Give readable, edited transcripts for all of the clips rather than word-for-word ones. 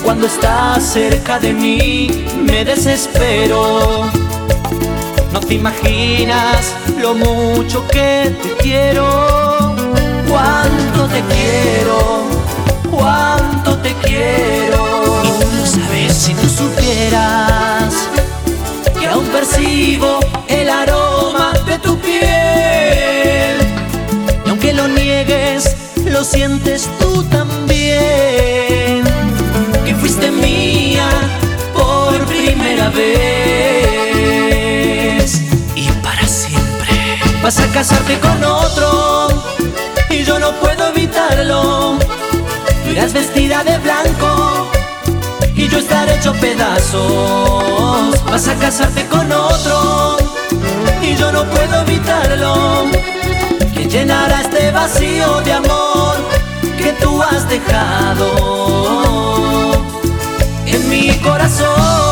cuando estás cerca de mí me desespero. No te imaginas lo mucho que te quiero. Cuánto te quiero, cuánto te quiero. Y tú lo sabes. Si tú supieras que aún percibo el aroma de tu piel, y aunque lo niegues, lo sientes tú también, que fuiste mía por primera vez. Y para siempre vas a casarte con otro, y yo no puedo evitarlo. Tú irás vestida de blanco y yo estaré hecho pedazos. Vas a casarte con otro y yo no puedo evitarlo. ¿Quién llenará este vacío de amor que tú has dejado en mi corazón?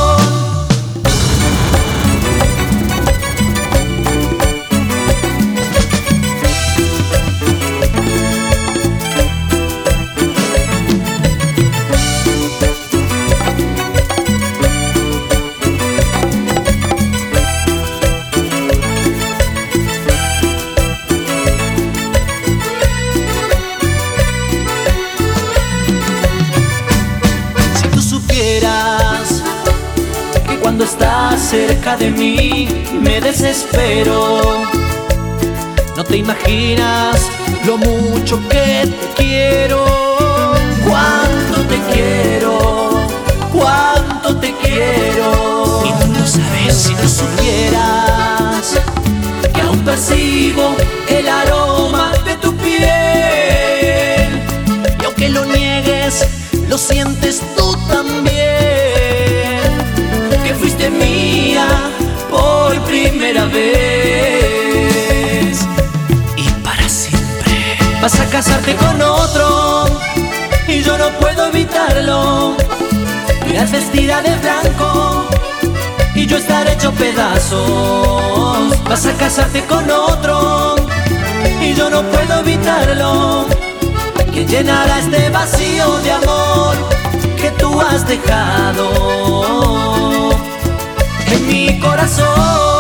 Cuando estás cerca de mí me desespero. No te imaginas lo mucho que te quiero. Cuánto te quiero, cuánto te quiero. Y tú lo sabes. Si tú supieras que aún percibo el aroma de tu piel, y aunque lo niegues, lo sientes tú también, que fuiste mía por primera vez. Y para siempre vas a casarte con otro y yo no puedo evitarlo. Tú irás vestida de blanco y yo estaré hecho pedazos. Vas a casarte con otro y yo no puedo evitarlo. ¿Quién llenará este vacío de amor que tú has dejado en mi corazón?